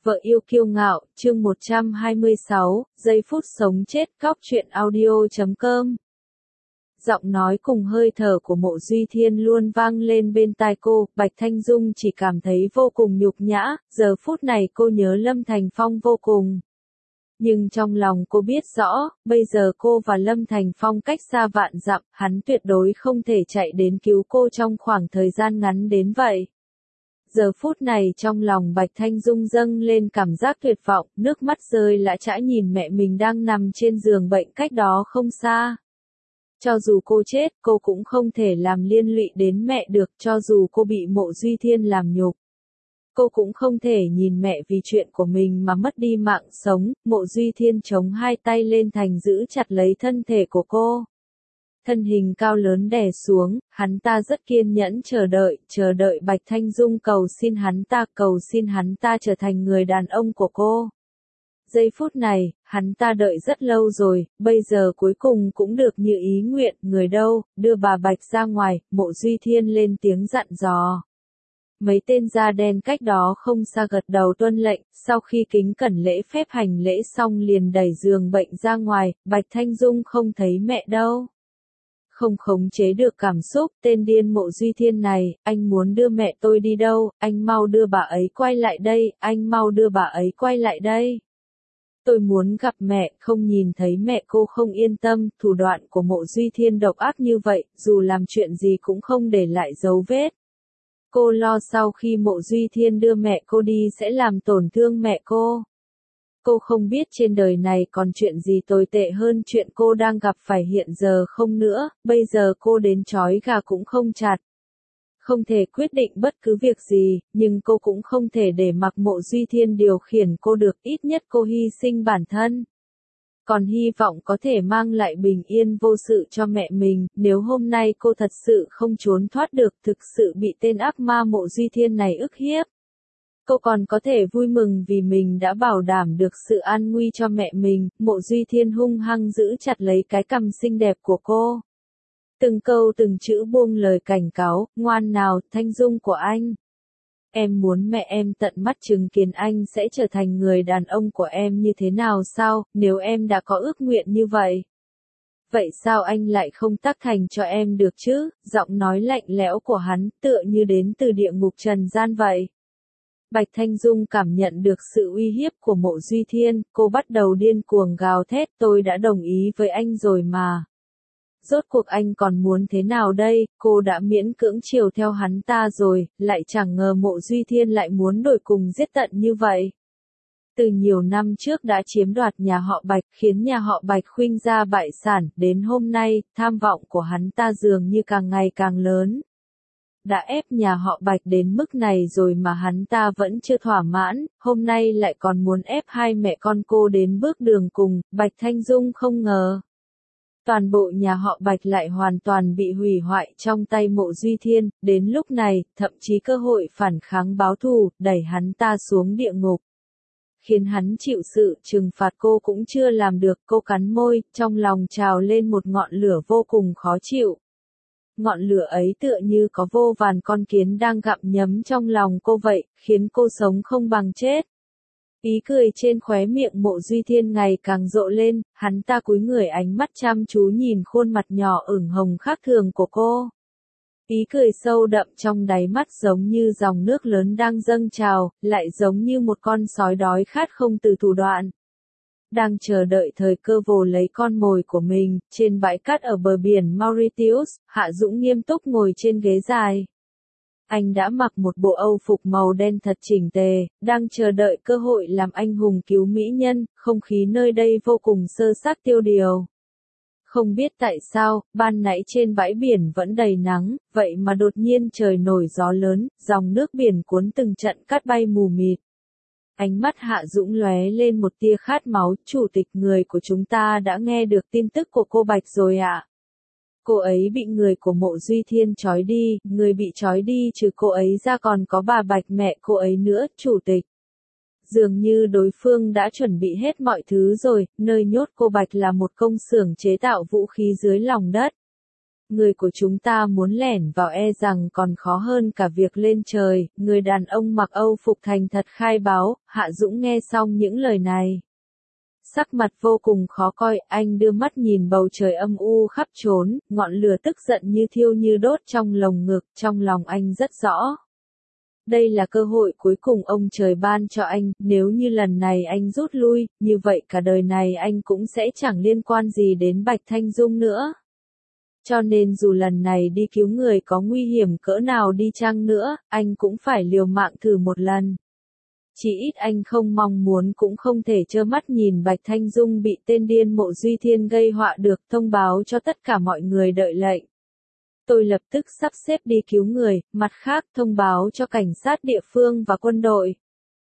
Vợ yêu kiêu ngạo, chương 126, giây phút sống chết, góc truyện audio.com. Giọng nói cùng hơi thở của Mộ Duy Thiên luôn vang lên bên tai cô, Bạch Thanh Dung chỉ cảm thấy vô cùng nhục nhã, giờ phút này cô nhớ Lâm Thành Phong vô cùng. Nhưng trong lòng cô biết rõ, bây giờ cô và Lâm Thành Phong cách xa vạn dặm, hắn tuyệt đối không thể chạy đến cứu cô trong khoảng thời gian ngắn đến vậy. Giờ phút này trong lòng Bạch Thanh Dung dâng lên cảm giác tuyệt vọng, nước mắt rơi lã chã nhìn mẹ mình đang nằm trên giường bệnh cách đó không xa. Cho dù cô chết, cô cũng không thể làm liên lụy đến mẹ được, cho dù cô bị Mộ Duy Thiên làm nhục. Cô cũng không thể nhìn mẹ vì chuyện của mình mà mất đi mạng sống. Mộ Duy Thiên chống hai tay lên thành giữ chặt lấy thân thể của cô. Thân hình cao lớn đè xuống, hắn ta rất kiên nhẫn chờ đợi Bạch Thanh Dung cầu xin hắn ta trở thành người đàn ông của cô. Giây phút này, hắn ta đợi rất lâu rồi, bây giờ cuối cùng cũng được như ý nguyện, người đâu, đưa bà Bạch ra ngoài, Mộ Duy Thiên lên tiếng dặn dò. Mấy tên da đen cách đó không xa gật đầu tuân lệnh, sau khi kính cẩn lễ phép hành lễ xong liền đẩy giường bệnh ra ngoài, Bạch Thanh Dung không thấy mẹ đâu. Không khống chế được cảm xúc, tên điên Mộ Duy Thiên này, anh muốn đưa mẹ tôi đi đâu, anh mau đưa bà ấy quay lại đây, anh mau đưa bà ấy quay lại đây. Tôi muốn gặp mẹ, không nhìn thấy mẹ cô không yên tâm, thủ đoạn của Mộ Duy Thiên độc ác như vậy, dù làm chuyện gì cũng không để lại dấu vết. Cô lo sau khi Mộ Duy Thiên đưa mẹ cô đi sẽ làm tổn thương mẹ cô. Cô không biết trên đời này còn chuyện gì tồi tệ hơn chuyện cô đang gặp phải hiện giờ không nữa, bây giờ cô đến trói gà cũng không chặt. Không thể quyết định bất cứ việc gì, nhưng cô cũng không thể để mặc Mộ Duy Thiên điều khiển cô được, ít nhất cô hy sinh bản thân. Còn hy vọng có thể mang lại bình yên vô sự cho mẹ mình, nếu hôm nay cô thật sự không trốn thoát được, thực sự bị tên ác ma Mộ Duy Thiên này ức hiếp. Cô còn có thể vui mừng vì mình đã bảo đảm được sự an nguy cho mẹ mình. Mộ Duy Thiên hung hăng giữ chặt lấy cái cằm xinh đẹp của cô. Từng câu từng chữ buông lời cảnh cáo, ngoan nào, Thanh Dung của anh. Em muốn mẹ em tận mắt chứng kiến anh sẽ trở thành người đàn ông của em như thế nào sao, nếu em đã có ước nguyện như vậy. Vậy sao anh lại không tác thành cho em được chứ, giọng nói lạnh lẽo của hắn tựa như đến từ địa ngục trần gian vậy. Bạch Thanh Dung cảm nhận được sự uy hiếp của Mộ Duy Thiên, cô bắt đầu điên cuồng gào thét, tôi đã đồng ý với anh rồi mà. Rốt cuộc anh còn muốn thế nào đây, cô đã miễn cưỡng chiều theo hắn ta rồi, lại chẳng ngờ Mộ Duy Thiên lại muốn đuổi cùng giết tận như vậy. Từ nhiều năm trước đã chiếm đoạt nhà họ Bạch, khiến nhà họ Bạch khuynh gia bại sản, đến hôm nay, tham vọng của hắn ta dường như càng ngày càng lớn. Đã ép nhà họ Bạch đến mức này rồi mà hắn ta vẫn chưa thỏa mãn, hôm nay lại còn muốn ép hai mẹ con cô đến bước đường cùng, Bạch Thanh Dung không ngờ. Toàn bộ nhà họ Bạch lại hoàn toàn bị hủy hoại trong tay Mộ Duy Thiên, đến lúc này, thậm chí cơ hội phản kháng báo thù, đẩy hắn ta xuống địa ngục. Khiến hắn chịu sự trừng phạt cô cũng chưa làm được, cô cắn môi, trong lòng trào lên một ngọn lửa vô cùng khó chịu. Ngọn lửa ấy tựa như có vô vàn con kiến đang gặm nhấm trong lòng cô vậy, khiến cô sống không bằng chết. Ý cười trên khóe miệng Mộ Duy Thiên ngày càng rộ lên, hắn ta cúi người ánh mắt chăm chú nhìn khuôn mặt nhỏ ửng hồng khác thường của cô. Ý cười sâu đậm trong đáy mắt giống như dòng nước lớn đang dâng trào, lại giống như một con sói đói khát không từ thủ đoạn. Đang chờ đợi thời cơ vồ lấy con mồi của mình, trên bãi cát ở bờ biển Mauritius, Hạ Dũng nghiêm túc ngồi trên ghế dài. Anh đã mặc một bộ âu phục màu đen thật chỉnh tề, đang chờ đợi cơ hội làm anh hùng cứu mỹ nhân, không khí nơi đây vô cùng sơ xác tiêu điều. Không biết tại sao, ban nãy trên bãi biển vẫn đầy nắng, vậy mà đột nhiên trời nổi gió lớn, dòng nước biển cuốn từng trận cát bay mù mịt. Ánh mắt Hạ Dũng lóe lên một tia khát máu, chủ tịch người của chúng ta đã nghe được tin tức của cô Bạch rồi ạ. Cô ấy bị người của Mộ Duy Thiên trói đi, người bị trói đi trừ cô ấy ra còn có bà Bạch mẹ cô ấy nữa, chủ tịch. Dường như đối phương đã chuẩn bị hết mọi thứ rồi, nơi nhốt cô Bạch là một công xưởng chế tạo vũ khí dưới lòng đất. người của chúng ta muốn lẻn vào e rằng còn khó hơn cả việc lên trời, người đàn ông mặc Âu phục thành thật khai báo. Hạ Dũng nghe xong những lời này, sắc mặt vô cùng khó coi, anh đưa mắt nhìn bầu trời âm u khắp trốn, ngọn lửa tức giận như thiêu như đốt trong lồng ngực, trong lòng anh rất rõ. Đây là cơ hội cuối cùng ông trời ban cho anh, nếu như lần này anh rút lui, như vậy cả đời này anh cũng sẽ chẳng liên quan gì đến Bạch Thanh Dung nữa. Cho nên dù lần này đi cứu người có nguy hiểm cỡ nào đi chăng nữa, anh cũng phải liều mạng thử một lần. Chỉ ít anh không mong muốn cũng không thể trơ mắt nhìn Bạch Thanh Dung bị tên điên Mộ Duy Thiên gây họa được, thông báo cho tất cả mọi người đợi lệnh. Tôi lập tức sắp xếp đi cứu người, mặt khác thông báo cho cảnh sát địa phương và quân đội.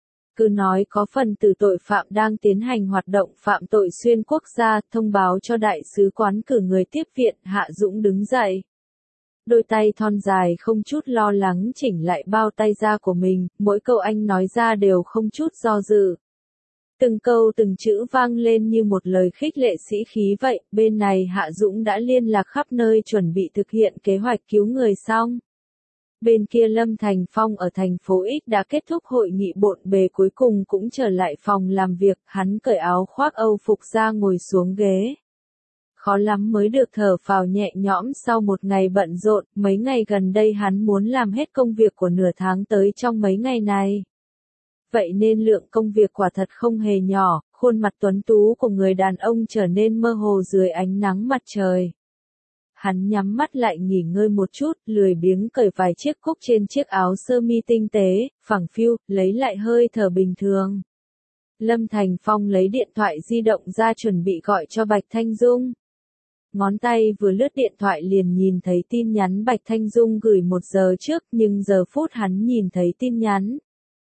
Cứ nói có phần tử tội phạm đang tiến hành hoạt động phạm tội xuyên quốc gia, thông báo cho đại sứ quán cử người tiếp viện. Hạ Dũng đứng dậy. Đôi tay thon dài không chút lo lắng chỉnh lại bao tay da của mình, mỗi câu anh nói ra đều không chút do dự. Từng câu từng chữ vang lên như một lời khích lệ sĩ khí vậy. Bên này Hạ Dũng đã liên lạc khắp nơi chuẩn bị thực hiện kế hoạch cứu người xong. Bên kia Lâm Thành Phong ở thành phố X đã kết thúc hội nghị bộn bề cuối cùng cũng trở lại phòng làm việc, hắn cởi áo khoác Âu phục ra ngồi xuống ghế. Khó lắm mới được thở phào nhẹ nhõm sau một ngày bận rộn, mấy ngày gần đây hắn muốn làm hết công việc của nửa tháng tới trong mấy ngày này. Vậy nên lượng công việc quả thật không hề nhỏ, khuôn mặt tuấn tú của người đàn ông trở nên mơ hồ dưới ánh nắng mặt trời. Hắn nhắm mắt lại nghỉ ngơi một chút, lười biếng cởi vài chiếc cúc trên chiếc áo sơ mi tinh tế, phẳng phiu, lấy lại hơi thở bình thường. Lâm Thành Phong lấy điện thoại di động ra chuẩn bị gọi cho Bạch Thanh Dung. Ngón tay vừa lướt điện thoại liền nhìn thấy tin nhắn Bạch Thanh Dung gửi 1 giờ trước, nhưng giờ phút hắn nhìn thấy tin nhắn.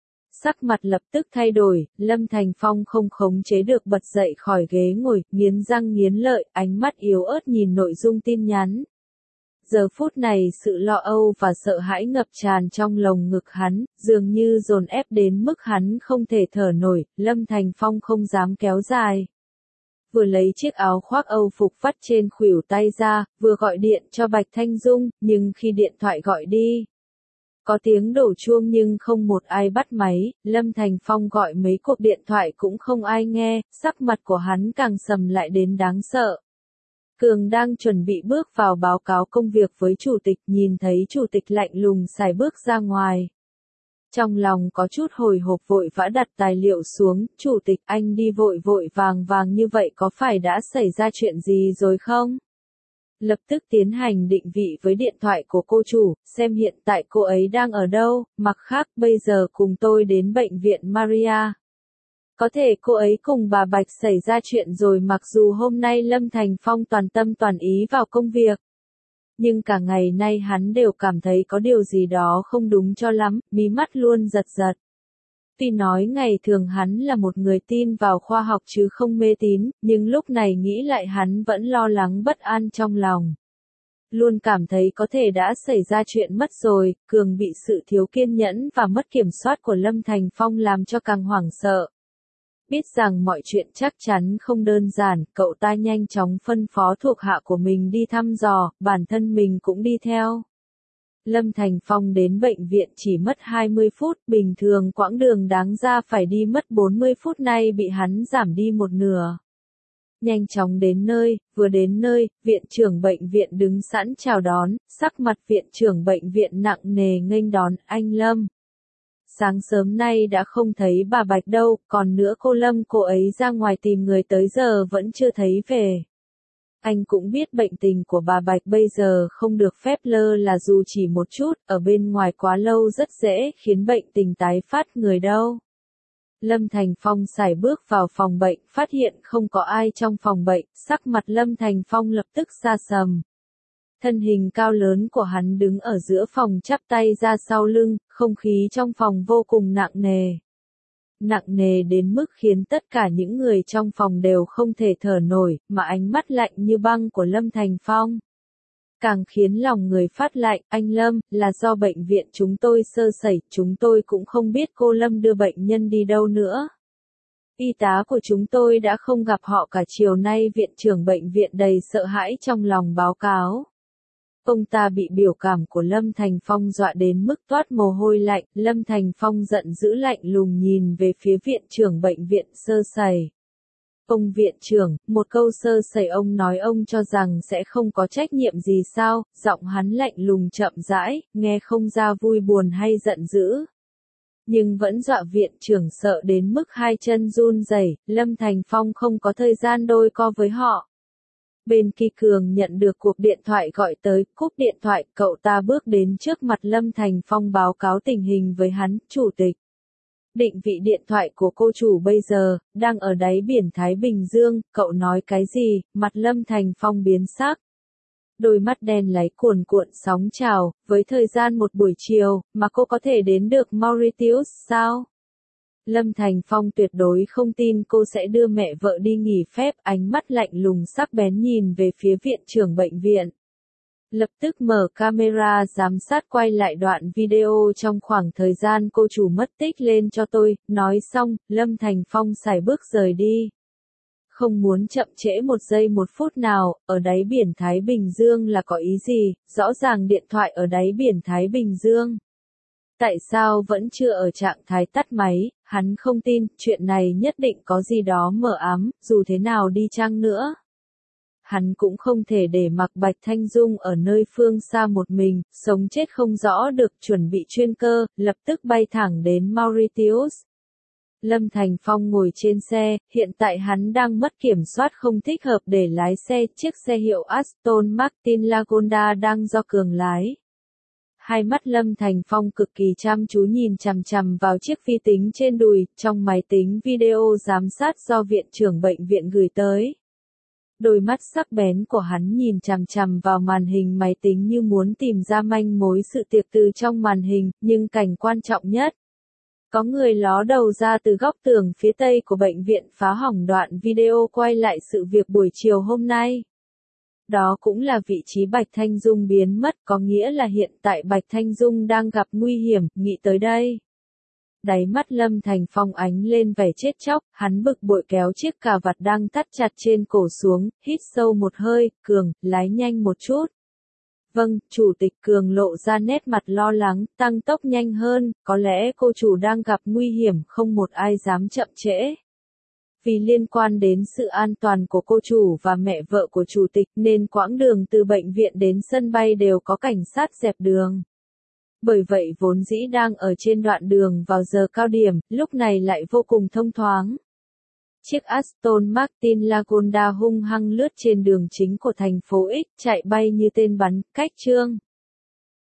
Sắc mặt lập tức thay đổi, Lâm Thành Phong không khống chế được bật dậy khỏi ghế ngồi, nghiến răng nghiến lợi, ánh mắt yếu ớt nhìn nội dung tin nhắn. Giờ phút này sự lo âu và sợ hãi ngập tràn trong lồng ngực hắn, dường như dồn ép đến mức hắn không thể thở nổi. Lâm Thành Phong không dám kéo dài. Vừa lấy chiếc áo khoác Âu phục vắt trên khuỷu tay ra, vừa gọi điện cho Bạch Thanh Dung, nhưng khi điện thoại gọi đi, có tiếng đổ chuông nhưng không một ai bắt máy. Lâm Thành Phong gọi mấy cuộc điện thoại cũng không ai nghe, sắc mặt của hắn càng sầm lại đến đáng sợ. Cường đang chuẩn bị bước vào báo cáo công việc với chủ tịch, nhìn thấy chủ tịch lạnh lùng sải bước ra ngoài. Trong lòng có chút hồi hộp vội vã đặt tài liệu xuống. Chủ tịch, anh đi vội vội vàng vàng như vậy có phải đã xảy ra chuyện gì rồi không? Lập tức tiến hành định vị với điện thoại của cô chủ, xem hiện tại cô ấy đang ở đâu, mặt khác bây giờ cùng tôi đến bệnh viện Maria. Có thể cô ấy cùng bà Bạch xảy ra chuyện rồi. Mặc dù hôm nay Lâm Thành Phong toàn tâm toàn ý vào công việc, nhưng cả ngày nay hắn đều cảm thấy có điều gì đó không đúng cho lắm, mí mắt luôn giật giật. Tuy nói ngày thường hắn là một người tin vào khoa học chứ không mê tín, nhưng lúc này nghĩ lại hắn vẫn lo lắng bất an trong lòng. Luôn cảm thấy có thể đã xảy ra chuyện mất rồi. Cường bị sự thiếu kiên nhẫn và mất kiểm soát của Lâm Thành Phong làm cho càng hoảng sợ. Biết rằng mọi chuyện chắc chắn không đơn giản, cậu ta nhanh chóng phân phó thuộc hạ của mình đi thăm dò, bản thân mình cũng đi theo. Lâm Thành Phong đến bệnh viện chỉ mất 20 phút, bình thường quãng đường đáng ra phải đi mất 40 phút nay bị hắn giảm đi một nửa. Nhanh chóng đến nơi, vừa đến nơi, viện trưởng bệnh viện đứng sẵn chào đón, sắc mặt viện trưởng bệnh viện nặng nề nghênh đón. Anh Lâm. Sáng sớm nay đã không thấy bà Bạch đâu, còn nữa cô Lâm cô ấy ra ngoài tìm người tới giờ vẫn chưa thấy về. Anh cũng biết bệnh tình của bà Bạch bây giờ không được phép lơ là dù chỉ một chút, ở bên ngoài quá lâu rất dễ khiến bệnh tình tái phát người đâu. Lâm Thành Phong sải bước vào phòng bệnh, phát hiện không có ai trong phòng bệnh, sắc mặt Lâm Thành Phong lập tức sa sầm. Thân hình cao lớn của hắn đứng ở giữa phòng chắp tay ra sau lưng, không khí trong phòng vô cùng nặng nề. Nặng nề đến mức khiến tất cả những người trong phòng đều không thể thở nổi, mà ánh mắt lạnh như băng của Lâm Thành Phong càng khiến lòng người phát lạnh. Anh Lâm, là do bệnh viện chúng tôi sơ sẩy, chúng tôi cũng không biết cô Lâm đưa bệnh nhân đi đâu nữa. Y tá của chúng tôi đã không gặp họ cả chiều nay. Viện trưởng bệnh viện đầy sợ hãi trong lòng báo cáo. Ông ta bị biểu cảm của Lâm Thành Phong dọa đến mức toát mồ hôi lạnh, Lâm Thành Phong giận dữ lạnh lùng nhìn về phía viện trưởng bệnh viện sơ sẩy. Ông viện trưởng, một câu sơ sẩy ông nói ông cho rằng sẽ không có trách nhiệm gì sao, giọng hắn lạnh lùng chậm rãi, nghe không ra vui buồn hay giận dữ. Nhưng vẫn dọa viện trưởng sợ đến mức hai chân run rẩy. Lâm Thành Phong không có thời gian đôi co với họ. Bên kia Cường nhận được cuộc điện thoại gọi tới, cúp điện thoại, cậu ta bước đến trước mặt Lâm Thành Phong báo cáo tình hình với hắn, chủ tịch. Định vị điện thoại của cô chủ bây giờ, đang ở đáy biển Thái Bình Dương, cậu nói cái gì, mặt Lâm Thành Phong biến sắc. Đôi mắt đen láy cuồn cuộn sóng trào, với thời gian một buổi chiều, mà cô có thể đến được Mauritius sao? Lâm Thành Phong tuyệt đối không tin cô sẽ đưa mẹ vợ đi nghỉ phép, ánh mắt lạnh lùng sắc bén nhìn về phía viện trưởng bệnh viện. Lập tức mở camera giám sát quay lại đoạn video trong khoảng thời gian cô chủ mất tích lên cho tôi, nói xong, Lâm Thành Phong sải bước rời đi. Không muốn chậm trễ một giây một phút nào, ở đáy biển Thái Bình Dương là có ý gì, rõ ràng điện thoại ở đáy biển Thái Bình Dương. Tại sao vẫn chưa ở trạng thái tắt máy, hắn không tin, chuyện này nhất định có gì đó mờ ám, dù thế nào đi chăng nữa. Hắn cũng không thể để mặc Bạch Thanh Dung ở nơi phương xa một mình, sống chết không rõ được, chuẩn bị chuyên cơ, lập tức bay thẳng đến Mauritius. Lâm Thành Phong ngồi trên xe, hiện tại hắn đang mất kiểm soát không thích hợp để lái xe, chiếc xe hiệu Aston Martin Lagonda đang do Cường lái. Hai mắt Lâm Thành Phong cực kỳ chăm chú nhìn chằm chằm vào chiếc vi tính trên đùi, trong máy tính video giám sát do viện trưởng bệnh viện gửi tới. Đôi mắt sắc bén của hắn nhìn chằm chằm vào màn hình máy tính như muốn tìm ra manh mối sự tiệc từ trong màn hình, nhưng cảnh quan trọng nhất. Có người ló đầu ra từ góc tường phía tây của bệnh viện phá hỏng đoạn video quay lại sự việc buổi chiều hôm nay. Đó cũng là vị trí Bạch Thanh Dung biến mất, có nghĩa là hiện tại Bạch Thanh Dung đang gặp nguy hiểm, nghĩ tới đây. Đáy mắt Lâm Thành Phong ánh lên vẻ chết chóc, hắn bực bội kéo chiếc cà vạt đang thắt chặt trên cổ xuống, hít sâu một hơi, Cường, lái nhanh một chút. Vâng, chủ tịch. Cường lộ ra nét mặt lo lắng, tăng tốc nhanh hơn, có lẽ cô chủ đang gặp nguy hiểm, không một ai dám chậm trễ. Vì liên quan đến sự an toàn của cô chủ và mẹ vợ của chủ tịch nên quãng đường từ bệnh viện đến sân bay đều có cảnh sát dẹp đường. Bởi vậy vốn dĩ đang ở trên đoạn đường vào giờ cao điểm, lúc này lại vô cùng thông thoáng. Chiếc Aston Martin Lagonda hung hăng lướt trên đường chính của thành phố X, chạy bay như tên bắn, cách chương.